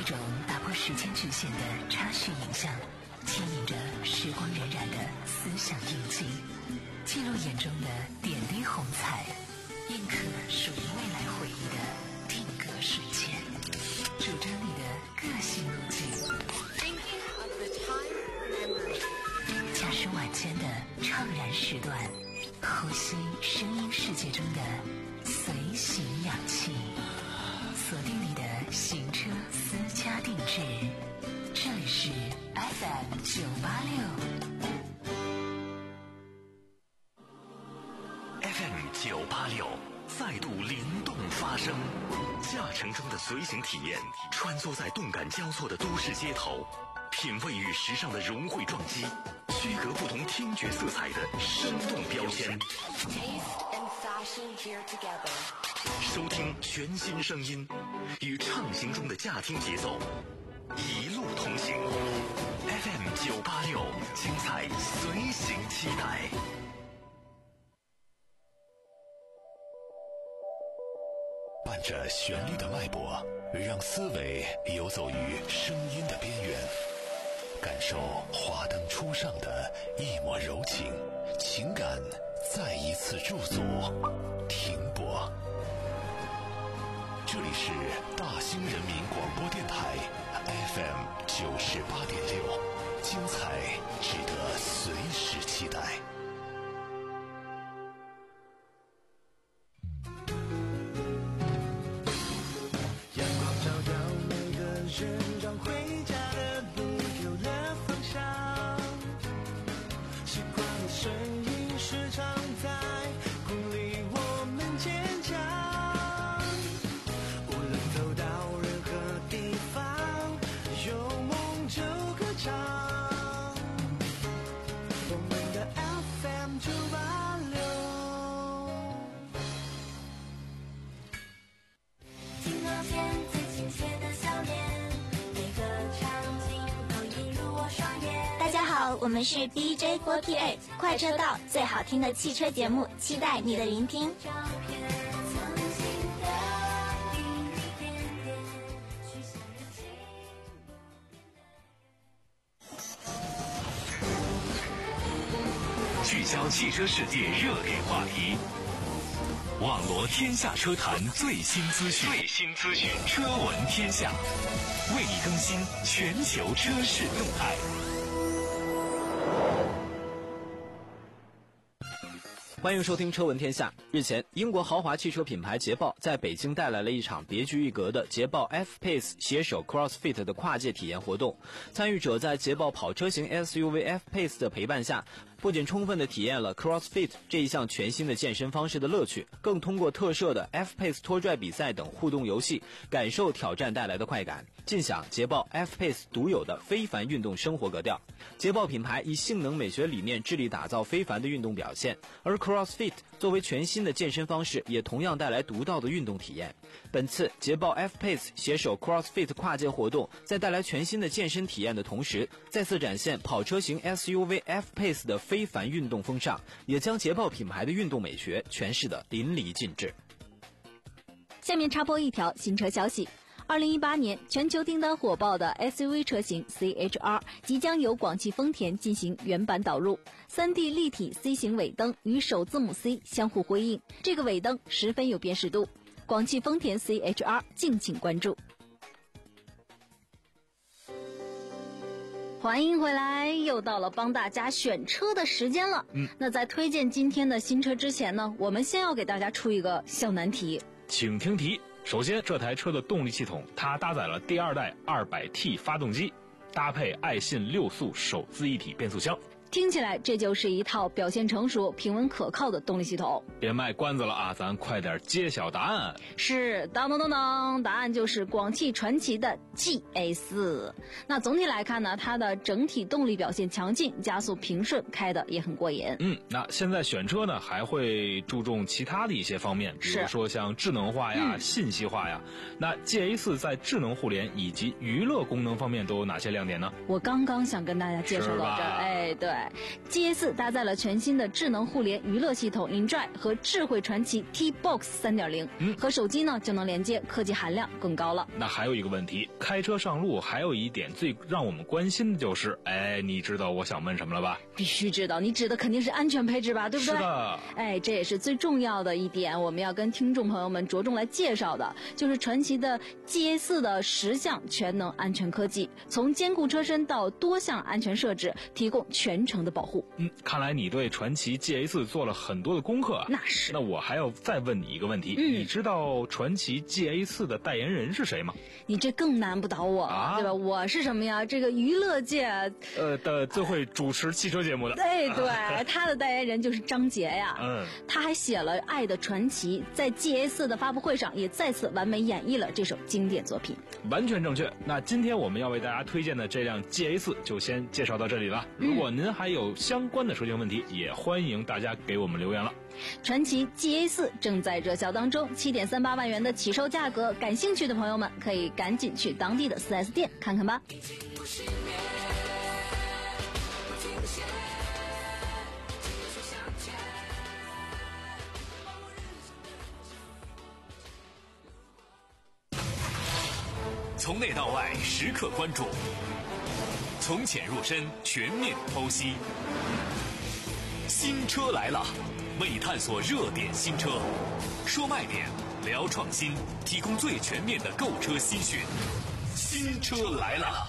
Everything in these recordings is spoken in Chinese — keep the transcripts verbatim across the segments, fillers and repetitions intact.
一种打破时间局限的插叙影像，牵引着时光荏苒的思想印记，记录眼中的点滴红彩，印刻属于未来回忆的定格瞬间，主张你的个性路径。驾驶晚间的怅然时段，呼吸声音世界中的随行氧气，锁定你的行车私家定制。这里是 F M 九八六 F M 九八六再度灵动发声，驾乘中的随行体验，穿梭在动感交错的都市街头，品味与时尚的融汇撞击，区隔不同听觉色彩的生动标签，收听全新声音，与畅行中的驾听节奏一路同行。 F M 九八六，精彩随行期待。伴着旋律的脉搏，让思维游走于声音的边缘，感受华灯初上的一抹柔情，情感再一次驻足停泊。这里是大兴人民广播电台 F M 九十八点六，精彩值得随时期待。 寻找回家的路，丢了方向。习惯的声音时常在鼓励我们坚强。无论走到任何地方，有梦就歌唱。我们的 F M 九八六。听到天最亲切的笑脸。 大家好，我们是 D J 四十八 快车道，最好听的汽车节目，期待你的聆听。 聚焦汽车世界热点话题，网罗天下车坛最新资讯，最新资讯，车闻天下，为你更新全球车市动态。 欢迎收听车闻天下。日前，英国豪华汽车品牌捷豹在北京带来了一场别具一格的捷豹 F-Pace 携手 CrossFit 的跨界体验活动。参与者在捷豹跑车型 S U V F-Pace 的陪伴下，不仅充分地体验了 CrossFit 这一项全新的健身方式的乐趣，更通过特设的 F-Pace 拖拽比赛等互动游戏，感受挑战带来的快感，尽享捷豹 F-Pace 独有的非凡运动生活格调。捷豹品牌以性能美学理念致力打造非凡的运动表现，而 CrossFit 作为全新的健身方式，也同样带来独到的运动体验。本次捷豹 F-Pace 携手 CrossFit 跨界活动，在带来全新的健身体验的同时，再次展现跑车型 S U V F-Pace 的非凡运动风尚，也将捷豹品牌的运动美学诠释得淋漓尽致。 下面插播一条新车消息。二零一八年全球订单火爆的 S U V 车型 C H R 即将由广汽丰田进行原版导入， 三 D 立体 C 型尾灯与首字母 C 相互辉映，这个尾灯十分有辨识度。广汽丰田 C H R 敬请关注。欢迎回来，又到了帮大家选车的时间了。嗯，那在推荐今天的新车之前呢，我们先要给大家出一个小难题， 请听题。首先，这台车的动力系统，它搭载了第二代 二百 T 发动机，搭配爱信六速手自一体变速箱。 听起来这就是一套表现成熟、平稳可靠的动力系统。 别卖关子了啊，咱快点揭晓答案。 是，当当当当，答案就是广汽传祺的 G S。那总体来看呢，它的整体动力表现强劲，加速平顺，开的也很过瘾。 嗯，那现在选车呢，还会注重其他的一些方面，比如说像智能化呀、嗯、信息化呀。那 G S 在智能互联以及娱乐功能方面都有哪些亮点呢？ 我刚刚想跟大家介绍到这，哎，对。 G A 四搭载了全新的智能互联娱乐系统 Enjoy 和智慧传奇 T-Box 三点零， 嗯， 和手机呢就能连接，科技含量更高了。 那还有一个问题，开车上路还有一点最让我们关心的就是，哎，你知道我想问什么了吧？ 必须知道，你指的肯定是安全配置吧，对不对？ 是的。 哎，这也是最重要的一点，我们要跟听众朋友们着重来介绍的，就是传祺的 G A 四的十项全能安全科技，从坚固车身到多项安全设置，提供全程的保护。 嗯，看来你对传祺 G A 四做了很多的功课啊。 那是。 那我还要再问你一个问题， 嗯， 你知道传祺 G A 四的代言人是谁吗？ 你这更难不倒我了，啊，对吧？我是什么呀？这个娱乐界呃的最会主持汽车节目的。 对对，他的代言人就是张杰呀。 嗯， 他还写了《爱的传奇》，在 G A 四的发布会上也再次完美演绎了这首经典作品。 完全正确。那今天我们要为大家推荐的这辆 G A 四就先介绍到这里了。如果您还有相关的车型问题，嗯，也欢迎大家给我们留言了。 传祺 G A 四正在热销当中，七点三八万元的起售价格，感兴趣的朋友们可以赶紧去当地的 四 S 店看看吧。 从内到外时刻关注，从浅入深全面剖析。新车来了，为探索热点新车，说卖点，聊创新，提供最全面的购车新讯。新车来了。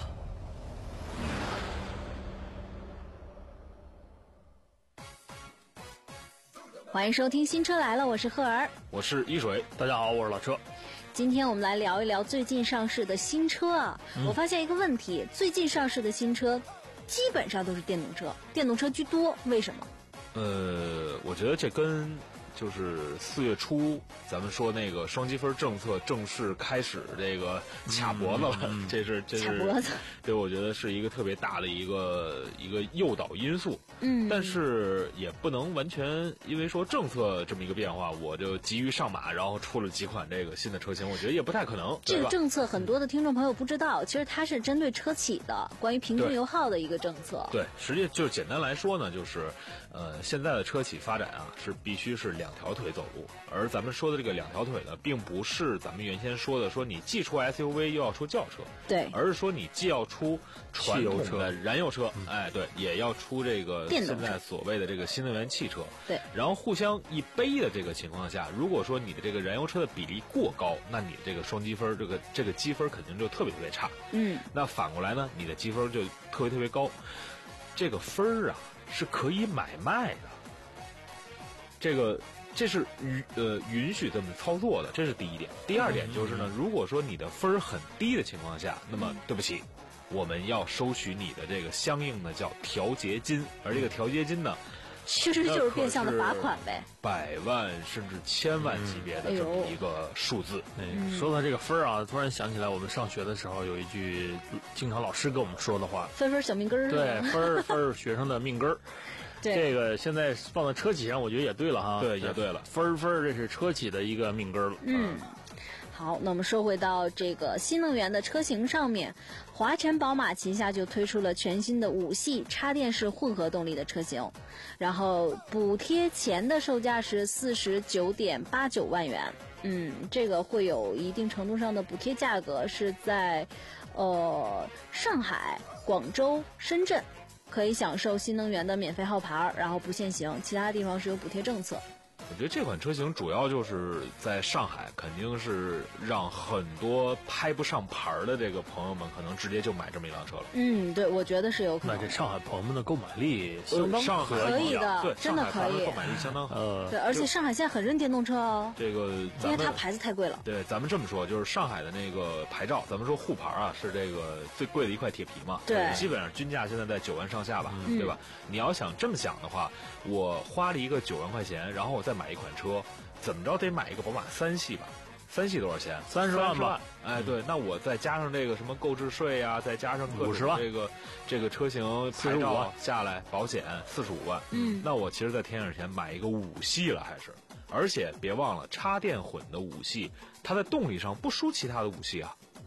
欢迎收听新车来了，我是赫儿， 我是一水，大家好，我是老车。 今天我们来聊一聊最近上市的新车啊，嗯，我发现一个问题，最近上市的新车基本上都是电动车，电动车居多，为什么？ 呃，我觉得这跟就是四月初咱们说那个双积分政策正式开始这个卡脖子了，嗯、这是这是卡脖子， 对，我觉得是一个特别大的一个一个诱导因素。 嗯， 但是也不能完全因为说政策这么一个变化，我就急于上马，然后出了几款这个新的车型，我觉得也不太可能。 这个政策很多的听众朋友不知道，其实它是针对车企的，关于平均油耗的一个政策。 对，实际就简单来说呢，就是呃，现在的车企发展啊，是必须是两条腿走路，而咱们说的这个两条腿呢，并不是咱们原先说的说你既出 S U V 又要出轿车， 对， 而是说你既要出传统的燃油车， 嗯、 哎，对，也要出这个现在所谓的这个新能源汽车， 对， 然后互相一背的这个情况下，如果说你的这个燃油车的比例过高，那你这个双积分这个这个积分肯定就特别特别差， 嗯， 那反过来呢，你的积分就特别特别高，这个分儿啊是可以买卖的，这个。这是允呃允许这么操作的，这是第一点。第二点就是呢，如果说你的分儿很低的情况下，那么对不起，我们要收取你的这个相应的叫调节金，而这个调节金呢， 其实就是变相的罚款呗， 百万甚至千万级别的这么一个数字。 嗯哎、说到这个分儿啊，突然想起来我们上学的时候有一句经常老师跟我们说的话： 分分小命根儿。 对，分儿分儿学生的命根儿。这个现在放在车企上，我觉得也对了哈。 对，也对了， 分儿分儿，这是车企的一个命根儿了。 嗯，好，那我们说回到这个新能源的车型上面，华晨宝马旗下就推出了全新的五系插电式混合动力的车型，然后补贴前的售价是四十九点八九万元。嗯，这个会有一定程度上的补贴价格，是在呃上海、广州、深圳。可以享受新能源的免费号牌，然后不限行，其他地方是有补贴政策。 我觉得这款车型主要就是在上海，肯定是让很多拍不上牌的这个朋友们，可能直接就买这么一辆车了。 嗯，对，我觉得是有可能。 那这上海朋友们的购买力相当上海可以的， 对， 真的可以， 购买力相当好。 呃， 对，而且上海现在很认电动车哦。 这个因为它牌子太贵了。 对，咱们这么说，就是上海的那个牌照，咱们说沪牌啊，是这个最贵的一块铁皮嘛。 对， 基本上均价现在在九万上下吧， 嗯、 对吧？你要想这么想的话，我花了一个九万块钱，然后我再买一款车。怎么着得买一个宝马三系吧？三系多少钱？ 三十万吧。 哎，对，那我再加上这个什么购置税啊，再加上各种这个这个车型牌照下来，保险四十五万。 嗯， 那我其实，在添点钱买一个五系了，还是？而且别忘了，插电混的五系，它在动力上不输其他的五系啊。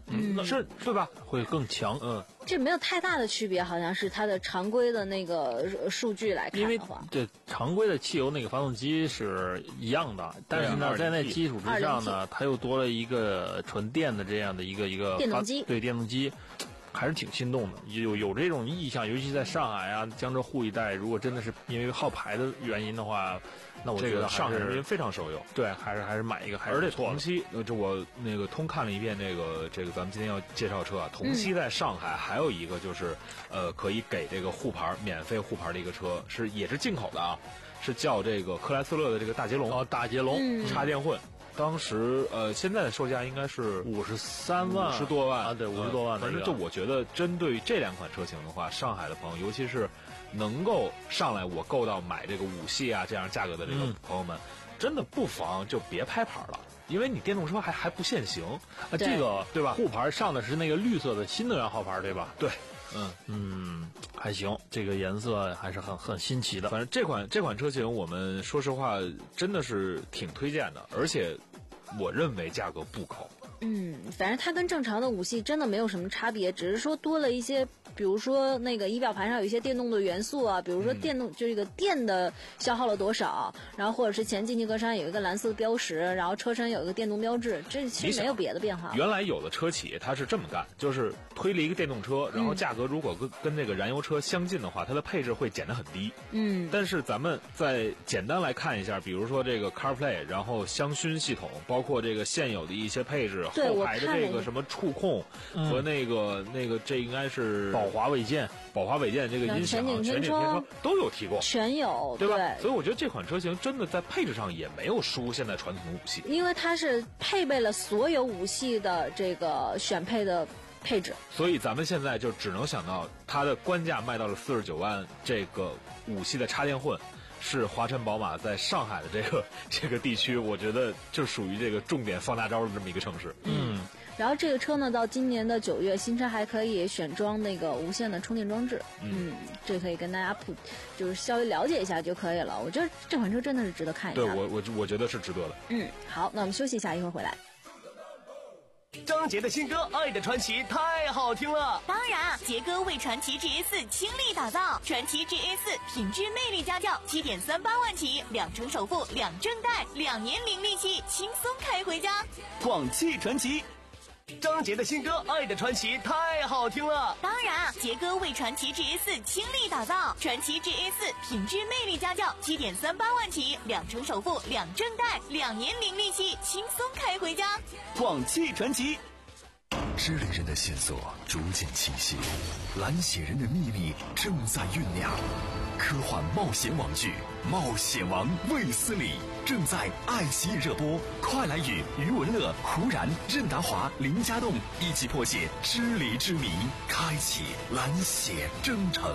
嗯，那是对吧？ 会更强。 嗯， 这没有太大的区别，好像是它的常规的那个数据来看因为的话， 这常规的汽油那个发动机是一样的，但是呢，在那基础之上呢，它又多了一个纯电的这样的一个一个电动机， 对电动机。还是挺心动的，有有这种意向，尤其在上海啊、江浙沪一带，如果真的是因为耗牌的原因的话，那我觉得上海人民非常受用。 对，还是还是买一个还是而且同期，就我那个通看了一遍那个这个咱们今天要介绍车啊，同期在上海还有一个就是、嗯、呃可以给这个护牌免费护牌的一个车，是也是进口的啊，是叫这个克莱斯勒的这个大捷龙， 哦，大捷龙、 嗯、 插电混。当时呃，现在的售价应该是五十三万， 五十多万啊，对，五十多万、 呃。反正就我觉得，针对于这两款车型的话，上海的朋友，尤其是能够上来我够到买这个五系啊这样价格的这个朋友们，嗯、真的不妨就别拍牌了，因为你电动车还还不限行啊，这个对吧？护牌上的是那个绿色的新能源号牌，对吧？ 对。 嗯嗯，还行，这个颜色还是很很新奇的。 反正这款这款车型，我们说实话真的是挺推荐的，而且我认为价格不高。 嗯，反正它跟正常的五系真的没有什么差别，只是说多了一些，比如说那个仪表盘上有一些电动的元素啊，比如说电动、嗯、就这个电的消耗了多少，然后或者是前进气格栅有一个蓝色标识，然后车身有一个电动标志，这其实没有别的变化。 原来有的车企它是这么干，就是推了一个电动车，然后价格如果跟、嗯、跟那个燃油车相近的话，它的配置会减得很低。 嗯， 但是咱们再简单来看一下，比如说这个 CarPlay， 然后香薰系统，包括这个现有的一些配置。后排的这个什么触控和那个、嗯、那个这应该是宝华尾键， 宝华尾键这个音响、全景天窗都有提供， 全有， 对吧？ 对， 所以我觉得这款车型真的在配置上也没有输现在传统五系， 因为它是配备了所有五系的这个选配的配置， 所以咱们现在就只能想到它的官价卖到了四十九万，这个五系的插电混。是华晨宝马在上海的这个这个地区，我觉得就属于这个重点放大招的这么一个城市。 嗯，然后这个车呢，到今年的九月，新车还可以选装那个无线的充电装置。嗯，嗯这可以跟大家普，就是稍微了解一下就可以了。我觉得这款车真的是值得看一下。 对我我我觉得是值得的。 嗯，好，那我们休息一下，一会儿回来。 张杰的新歌《爱的传奇》太好听了， 当然，杰哥为传奇 G A 四倾力打造，传奇 G A 四品质魅力家教，七点三八万起，两成首付，两证贷，两年零利息，轻松开回家。 广汽传祺。张杰的新歌《爱的传奇》太好听了， 当然，杰哥为传奇 G A 四倾力打造，传奇 G A 四品质魅力家教，七点三八万起，两成首付，两证贷，两年零利息，轻松开回家。 广汽传祺。 知理人的线索逐渐清晰，蓝血人的秘密正在酝酿。科幻冒险网剧《冒险王卫斯理》正在爱奇艺热播，快来与余文乐、胡然、任达华、林家栋一起破解知理之谜，开启蓝血征程。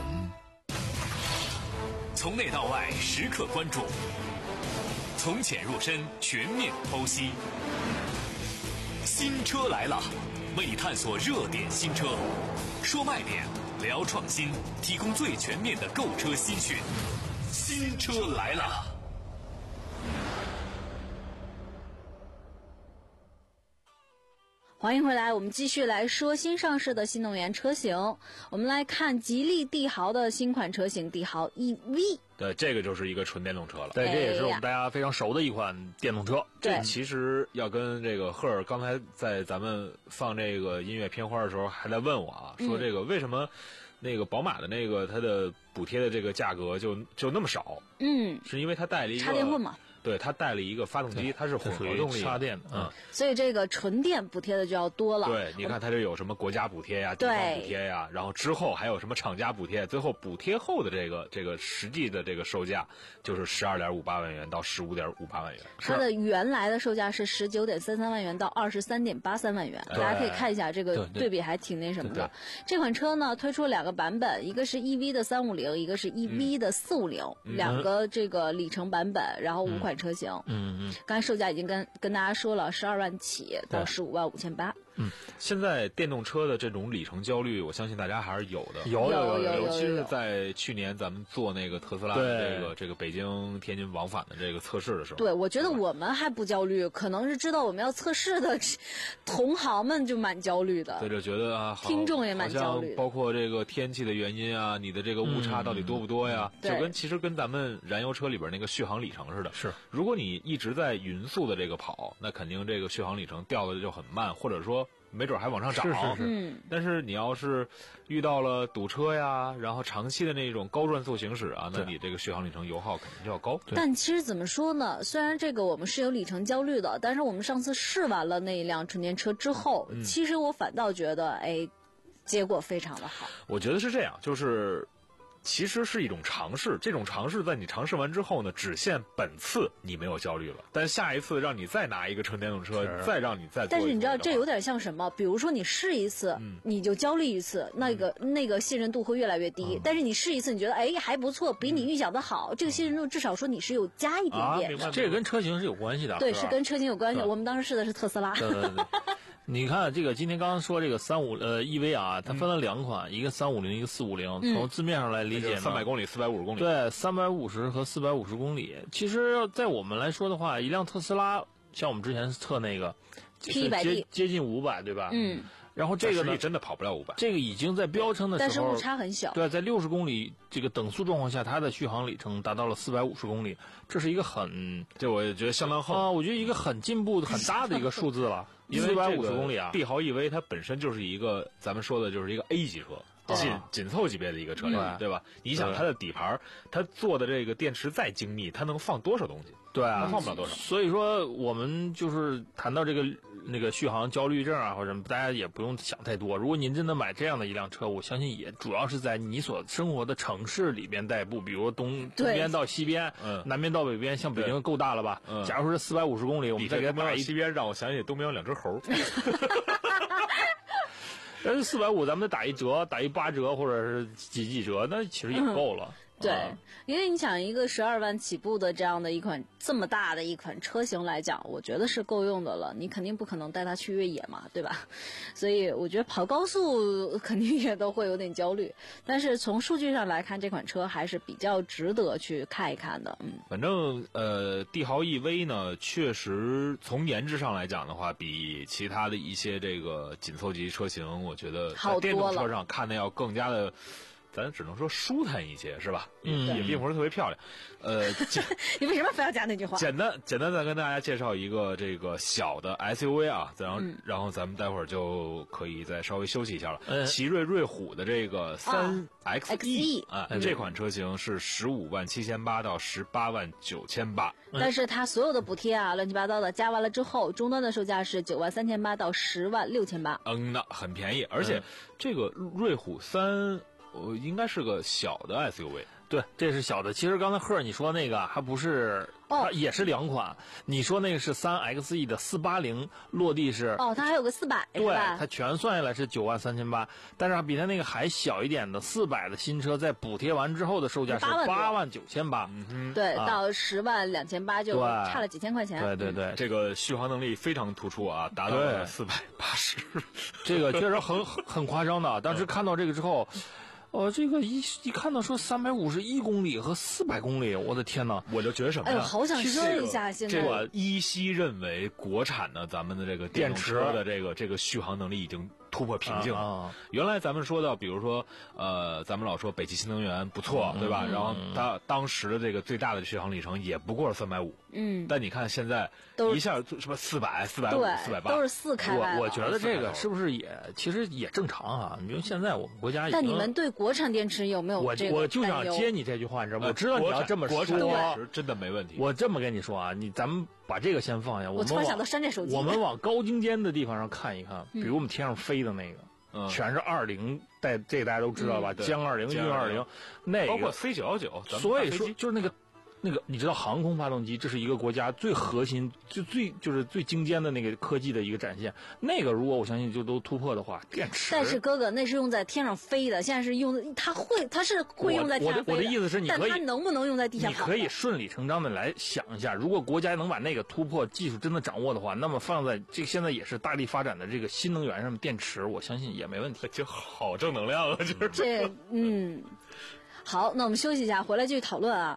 从内到外时刻关注，从浅入深全面剖析。新车来了，为你探索热点新车，说卖点，聊创新，提供最全面的购车新讯。新车来了。 欢迎回来，我们继续来说新上市的新能源车型。我们来看吉利帝豪的新款车型帝豪 E V。 对，这个就是一个纯电动车了。 对，这也是我们大家非常熟的一款电动车。 对， 这其实要跟这个赫尔刚才在咱们放这个音乐片花的时候，还在问我啊，说这个为什么那个宝马的那个它的补贴的这个价格就就那么少？ 嗯， 是因为它带了一个插电混嘛。 对，它带了一个发动机，它是混合动力插电的， 嗯， 所以这个纯电补贴的就要多了。 对，你看它这有什么国家补贴呀、地方补贴呀，然后之后还有什么厂家补贴，最后补贴后的这个这个实际的这个售价就是十二点五八万元到十五点五八万元。 它的原来的售价是十九点三三万元到二十三点八三万元，大家可以看一下这个对比还挺那什么的。这款车呢推出两个版本，一个是 E V 的三五零，一个是 E V 的四五零，两个这个里程版本，然后五款车型。 嗯。 嗯，刚才售价已经跟跟大家说了，十二万起到十五万五千八。 嗯， 现在电动车的这种里程焦虑，我相信大家还是有的。 有有有， 尤其是在去年咱们做那个特斯拉的这个这个北京天津往返的这个测试的时候， 对，我觉得我们还不焦虑，可能是知道我们要测试的同行们就蛮焦虑的。 对，就觉得啊， 听众也蛮焦虑的， 包括这个天气的原因啊，你的这个误差到底多不多呀？ 嗯、 就跟其实跟咱们燃油车里边那个续航里程似的。 是， 如果你一直在匀速的这个跑，那肯定这个续航里程掉的就很慢，或者说没准还往上涨。 是是是。 嗯。 但是你要是遇到了堵车呀，然后长期的那种高转速行驶啊，那你这个续航里程油耗肯定就要高。 但其实怎么说呢？虽然这个我们是有里程焦虑的，但是我们上次试完了那一辆纯电车之后， 嗯、 其实我反倒觉得，哎，结果非常的好。 我觉得是这样，就是。其实是一种尝试，这种尝试在你尝试完之后呢，只限本次你没有焦虑了，但下一次让你再拿一个纯电动车，再让你再做一次。 但是你知道这有点像什么？比如说你试一次，嗯、你就焦虑一次，那个、嗯、那个信任度会越来越低。嗯、但是你试一次，你觉得哎还不错，比你预想的好，嗯、这个信任度至少说你是有加一点点的。 啊、这个跟车型是有关系的。 对，是跟车型有关系。我们当时试的是特斯拉。 对对对。你看这个，今天刚刚说这个三五呃 E V 啊，它分了两款，嗯、一个三五零，一个四五零。从字面上来理解呢， 三百公里、四百五十公里。 对，三百五十和四百五十公里。其实，在我们来说的话，一辆特斯拉，像我们之前测那个， P 一百 D 接接近五百，对吧？ 嗯。 然后这个呢， 真的跑不了五百。 这个已经在标称的时候， 但是误差很小。 对，在六十公里这个等速状况下，它的续航里程达到了四百五十公里，这是一个很， 这我觉得相当厚啊，我觉得一个很进步、很大的一个数字了。四百五十公里啊， 帝豪 E V 它本身就是一个咱们说的就是一个 A 级车，紧紧凑级别的一个车辆，对吧？你想它的底盘，它做的这个电池再精密，它能放多少东西？ 对啊， 它放不了多少。 所以说，我们就是谈到这个那个续航焦虑症啊，或者什么，大家也不用想太多。如果您真的买这样的一辆车，我相信也主要是在你所生活的城市里边代步，比如东东边到西边，嗯，南边到北边，像北京够大了吧？嗯，假如说是四百五十公里，我们再给它打一西边，让我想起东边有两只猴。 但是四百五，咱们再打一折，打一八折或者是几几折，那其实也够了。 嗯对，啊、因为你想一个十二万起步的这样的一款这么大的一款车型来讲，我觉得是够用的了。你肯定不可能带它去越野嘛，对吧？所以我觉得跑高速肯定也都会有点焦虑。但是从数据上来看，这款车还是比较值得去看一看的。嗯， 反正呃，帝豪 E V 呢，确实从颜值上来讲的话，比其他的一些这个紧凑级车型，我觉得在电动车上看的要更加的。咱只能说舒坦一些，是吧？ 嗯， 也并不是特别漂亮。呃， 你为什么非要加那句话？ 简单简单再跟大家介绍一个这个小的 S U V 啊，然后、嗯、然后咱们待会儿就可以再稍微休息一下了。嗯，奇瑞瑞虎的这个三 X E 啊， 嗯、 这款车型是十五万七千八到十八万九千八， 但是它所有的补贴啊，乱七八糟的加完了之后，终端的售价是九万三千八到十万六千八。 嗯，那很便宜，而且这个瑞虎三。呃，应该是个小的 S U V， 对，这是小的。其实刚才赫尔你说那个还不是， 哦， 它也是两款。你说那个是三 X E 的四八零，落地是哦，它还有个四百， 对，它全算下来是九万三千八，但是比它那个还小一点的四百的新车，在补贴完之后的售价是八万九千八， 嗯， 对，啊、到十万两千八就差了几千块钱。 对对对， 嗯、这个续航能力非常突出啊，达到了四百八十， 这个确实很很夸张的。当时看到这个之后。哦，这个一一看到说三百五十一公里和四百公里，我的天哪！ 我就觉得什么呀？ 哎，好想试一下。现在这个依稀认为国产的咱们的这个电动车的这个这个续航能力已经突破瓶颈了。 啊、 原来咱们说到，比如说呃，咱们老说北汽新能源不错，嗯、对吧？然后它当时的这个最大的续航里程也不过是三百五。 嗯。 但你看现在一下什么四百、四百五、四百八， 都是四开外。我我觉得这个是不是也其实也正常啊？你说现在我们国家已经， 但你们对国产电池有没有这个？ 我我就想接你这句话，你知道吗？我知道你要这么说， 国产电池真的没问题。 我这么跟你说啊，你咱们把这个先放下，我们突然想到山寨手机， 我们往高精尖的地方上看一看，比如我们天上飞的那个。 嗯、 全是二零带，这个大家都知道吧？江二零、运二零，那个包括 C 九幺九， 所以说就是那个那个你知道航空发动机这是一个国家最核心、最最就是最精尖的那个科技的一个展现。那个如果我相信就都突破的话，电池。 但是哥哥，那是用在天上飞的，现在是用它会，它是会用在天上飞的。 我的我的意思是，你可以， 但它能不能用在地下跑？ 你可以顺理成章的来想一下，如果国家能把那个突破技术真的掌握的话，那么放在这个现在也是大力发展的这个新能源上面，电池，我相信也没问题。 就好正能量啊，就是这嗯。好，那我们休息一下，回来继续讨论啊。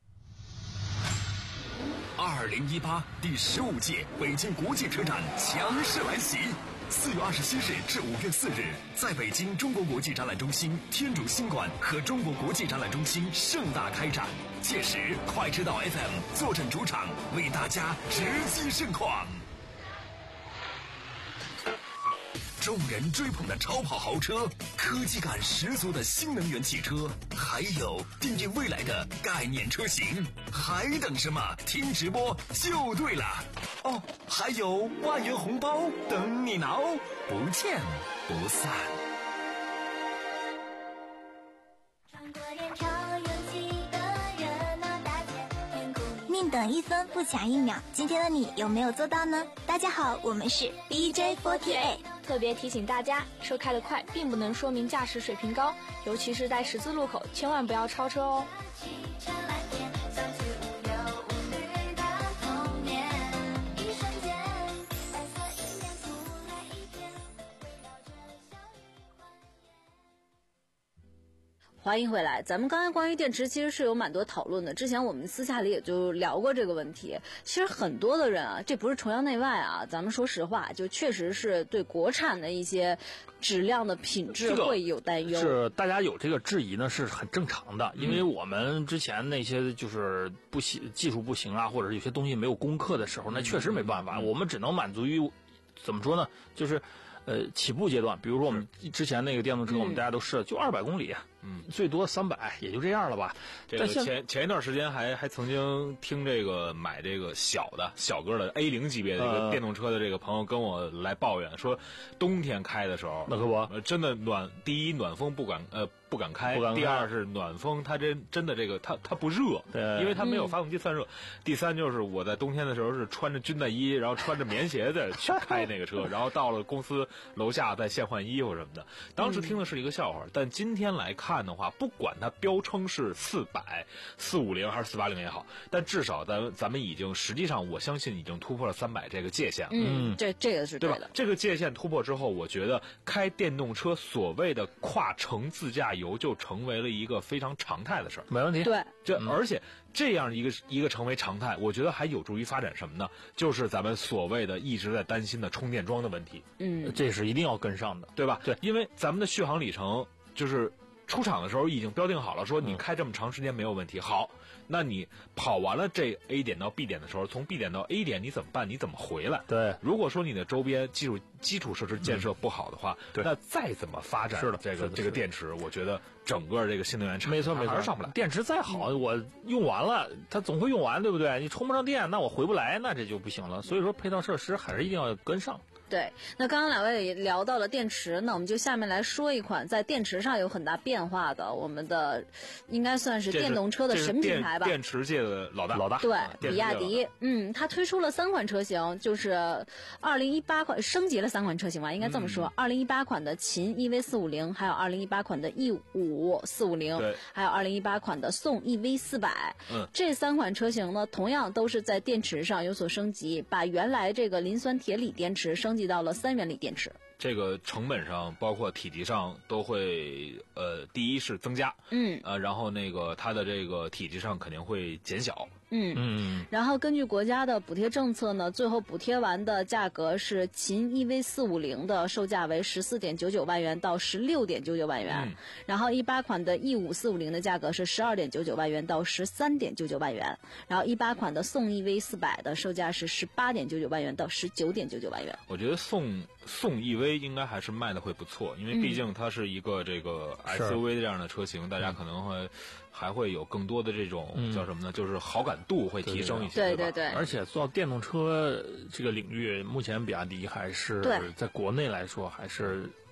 二零一八第十五届北京国际车展强势来袭，四月二十七日至五月四日，在北京中国国际展览中心、天主新馆和中国国际展览中心盛大开展。届时，快车道 F M 坐镇主场，为大家直击盛况。众人追捧的超跑豪车，科技感十足的新能源汽车，还有定义未来的概念车型，还等什么？听直播就对了哦！还有万元红包等你拿哦，不见不散。 宁等一分不抢一秒，今天的你有没有做到呢？大家好，我们是 B J 四十八。 特别提醒大家，车开得快并不能说明驾驶水平高，尤其是在十字路口，千万不要超车哦。 欢迎回来，咱们刚才关于电池其实是有蛮多讨论的，之前我们私下里也就聊过这个问题。其实很多的人啊，这不是崇洋内外啊，咱们说实话，就确实是对国产的一些质量的品质会有担忧。 这个、是大家有这个质疑呢，是很正常的，因为我们之前那些就是不行技术不行啊，或者是有些东西没有攻克的时候，那确实没办法，嗯、我们只能满足于怎么说呢，就是呃起步阶段。比如说我们之前那个电动车，我们大家都试了，就二百公里。嗯，最多三百，也就这样了吧。 这个前前一段时间还还曾经听这个买这个小的小个的 A 零级别的这个电动车的这个朋友跟我来抱怨说，冬天开的时候， 那可不， 呃、真的暖，第一暖风不敢呃不敢开， 不敢开第二是暖风它真真的这个它它不热， 对， 因为它没有发动机散热。嗯、第三就是我在冬天的时候是穿着军大衣，然后穿着棉鞋在去开那个车，然后到了公司楼下再现换衣服什么的。当时听的是一个笑话，嗯、但今天来看。看的话，不管它标称是四百、四五零还是四八零也好，但至少咱咱们已经实际上，我相信已经突破了三百这个界限了。 嗯，这这个是对的。这个界限突破之后，我觉得开电动车所谓的跨城自驾游就成为了一个非常常态的事儿。 没问题。 对， 这、嗯、而且这样一个一个成为常态，我觉得还有助于发展什么呢？就是咱们所谓的一直在担心的充电桩的问题。 嗯， 这是一定要跟上的， 对吧？ 对， 因为咱们的续航里程就是。出厂的时候已经标定好了，说你开这么长时间没有问题。好，那你跑完了这 A 点到 B 点的时候，从 B 点到 A 点你怎么办？你怎么回来？ 对， 如果说你的周边基础基础设施建设不好的话， 嗯、 那再怎么发展这个这个电池，我觉得整个这个新能源产没错没错还是上不来。 电池再好，嗯、我用完了，它总会用完，对不对？你充不上电，那我回不来，那这就不行了。所以说配套设施还是一定要跟上。 对，那刚刚两位也聊到了电池，那我们就下面来说一款在电池上有很大变化的，我们的应该算是电动车的神品牌吧？ 电, 电池界的老大， 老大。 对，比亚迪，嗯，它推出了三款车型，就是二零一八款升级了三款车型吧，应该这么说。二零一八款的秦 E V 四五零，还有二零一八款的 E 五四五零，还有二零一八款的宋 E V 四百。 嗯， 这三款车型呢，同样都是在电池上有所升级，把原来这个磷酸铁锂电池升级到了三元锂电池。 这个成本上，包括体积上都会，呃，第一是增加， 嗯， 呃，然后那个它的这个体积上肯定会减小。 嗯嗯， 然后根据国家的补贴政策呢，最后补贴完的价格是秦 E V 四五零的售价为十四点九九万元到十六点九九万元， 嗯、 然后一八款的 E 五四五零的价格是十二点九九万元到十三点九九万元，然后一八款的宋 E V 四百的售价是十八点九九万元到十九点九九万元。 我觉得宋宋 E V 应该还是卖的会不错，因为毕竟它是一个这个 S U V 这样的车型，大家可能会。还会有更多的这种、嗯、叫什么呢？就是好感度会提升一些， 对对对。 而且做电动车这个领域，目前比亚迪还是在国内来说还是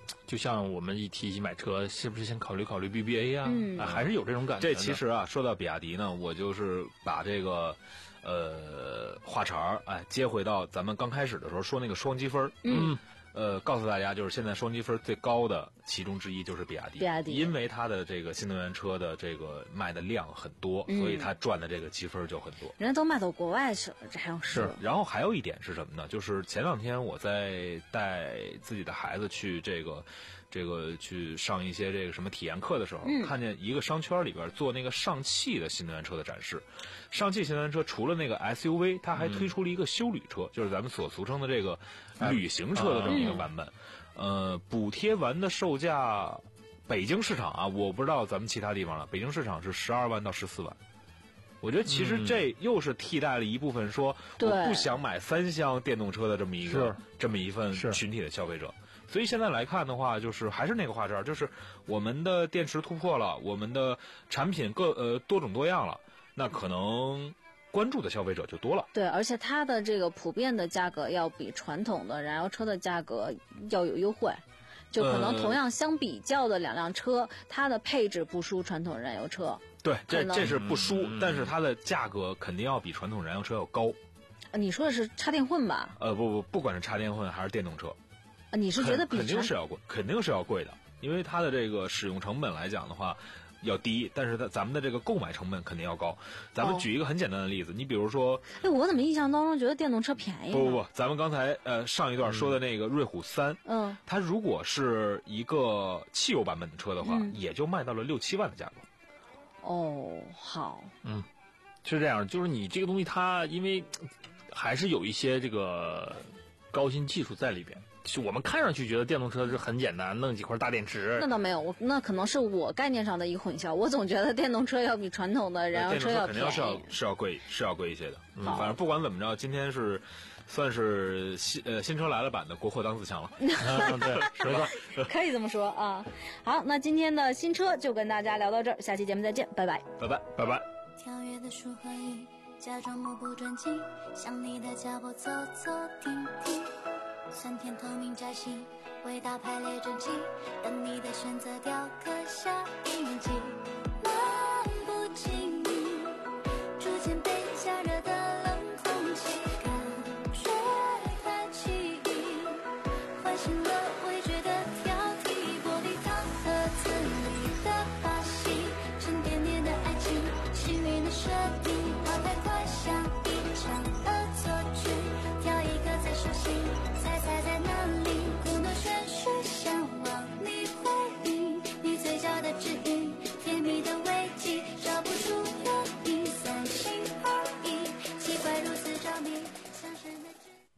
就像我们一提起买车，是不是先考虑考虑 B B A 啊？ 嗯啊还是有这种感觉。 这其实啊，说到比亚迪呢，我就是把这个呃话茬儿哎接回到咱们刚开始的时候说那个双积分。 嗯。 呃，告诉大家，就是现在双积分最高的其中之一就是比亚迪， 比亚迪因为它的这个新能源车的这个卖的量很多， 嗯、 所以它赚的这个积分就很多。 人家都卖到国外去了，这还用说？ 是。然后还有一点是什么呢？就是前两天我在带自己的孩子去这个。这个去上一些这个什么体验课的时候， 嗯、 看见一个商圈里边做那个上汽的新能源车的展示。上汽新能源车除了那个 S U V， 它还推出了一个休旅车，嗯、就是咱们所俗称的这个旅行车的这么一个版本。嗯、呃，补贴完的售价，北京市场啊，我不知道咱们其他地方了。北京市场是十二万到十四万。我觉得其实这又是替代了一部分说我不想买三厢电动车的这么一个这么一份群体的消费者。所以现在来看的话，就是还是那个话茬，就是我们的电池突破了，我们的产品各呃多种多样了，那可能关注的消费者就多了。 对，而且它的这个普遍的价格要比传统的燃油车的价格要有优惠，就可能同样相比较的两辆车，呃、它的配置不输传统燃油车。 对，这这是不输，嗯、但是它的价格肯定要比传统燃油车要高。 你说的是插电混吧？ 呃，不不，不管是插电混还是电动车。 啊，你是觉得比肯定是要贵，肯定是要贵的，因为它的这个使用成本来讲的话要低，但是它咱们的这个购买成本肯定要高。咱们举一个很简单的例子，哦、你比如说， 哎，我怎么印象当中觉得电动车便宜？ 不不不，咱们刚才呃上一段说的那个瑞虎三， 嗯， 它如果是一个汽油版本的车的话， 嗯、 也就卖到了六七万的价格。 哦，好， 嗯，是这样，就是你这个东西它因为还是有一些这个高新技术在里边。就我们看上去觉得电动车是很简单，弄几块大电池。 那倒没有，我那可能是我概念上的一个混淆。我总觉得电动车要比传统的燃油车要便宜。 肯定是要是要贵是要贵一些的。嗯，反正不管怎么着，今天是算是新呃新车来了版的国货当自强了。 嗯、对，是吧？ 可以这么说啊。好，那今天的新车就跟大家聊到这儿，下期节目再见，拜拜， 拜拜，拜拜。 跳跃的树和雨，假装目不转睛，向你的脚步走走停停。酸甜透明摘星，味道排列整齐，等你的选择雕刻下一面镜。漫不经意，逐渐被加热的冷空气，感觉太奇异，唤醒了味觉的挑剔，玻璃糖盒子里的把戏，沉甸甸的爱情，幸运的设定，跑太快像一场恶作剧，挑一个最熟悉。猜猜在哪里？故弄玄虚，向往你回应，你嘴角的指引，甜蜜的危机，找不出原因，三心二意，奇怪如此着迷，像神的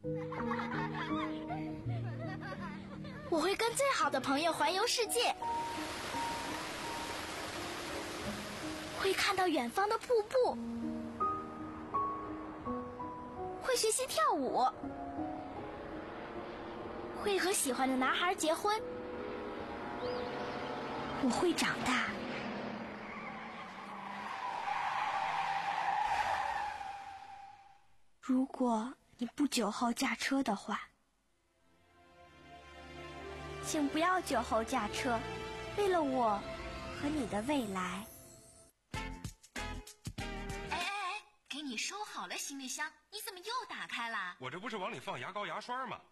我会跟最好的朋友环游世界，会看到远方的瀑布，会学习跳舞，会和喜欢的男孩结婚，我会长大。如果你不久后驾车的话，请不要酒后驾车，为了我和你的未来。 哎哎哎，给你收好了行李箱，你怎么又打开了？ 我这不是往里放牙膏牙刷吗？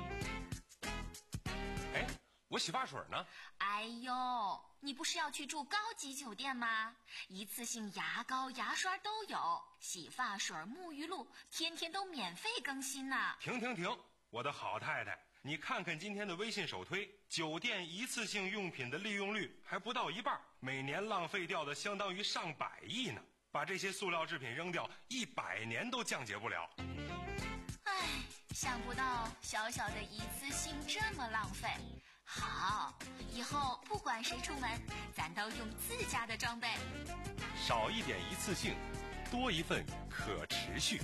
哎，我洗发水呢？ 哎呦，你不是要去住高级酒店吗？一次性牙膏牙刷都有，洗发水沐浴露天天都免费更新呢。 停停停，我的好太太，你看看今天的微信首推，酒店一次性用品的利用率还不到一半，每年浪费掉的相当于上百亿呢。把这些塑料制品扔掉，一百年都降解不了。 唉，想不到小小的一次性这么浪费。好，以后不管谁出门，咱都用自家的装备。 少一点一次性，多一份可持续。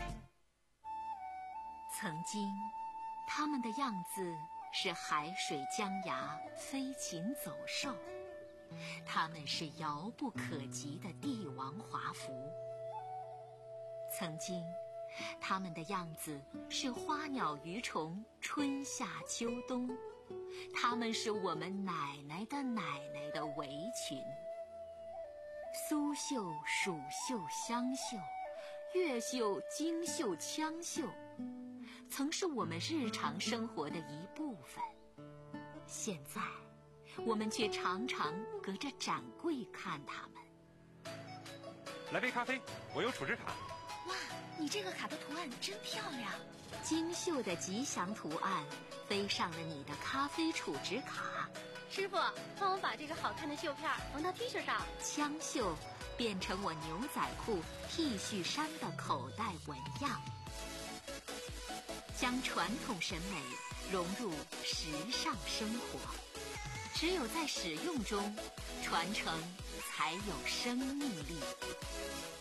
曾经，他们的样子是海水江崖，飞禽走兽。他们是遥不可及的帝王华服。曾经，他们的样子是花鸟鱼虫，春夏秋冬。 它们是我们奶奶的奶奶的围裙。苏绣、蜀绣、湘绣、越绣、京绣、羌绣，曾是我们日常生活的一部分。现在，我们却常常隔着展柜看它们。 来杯咖啡，我有储值卡。 哇，你这个卡的图案真漂亮！京绣的吉祥图案飞上了你的咖啡储值卡。 师傅，帮我把这个好看的绣片缝到 T 恤上。 羌绣变成我牛仔裤、T 恤衫的口袋纹样，将传统审美融入时尚生活。只有在使用中，传承才有生命力。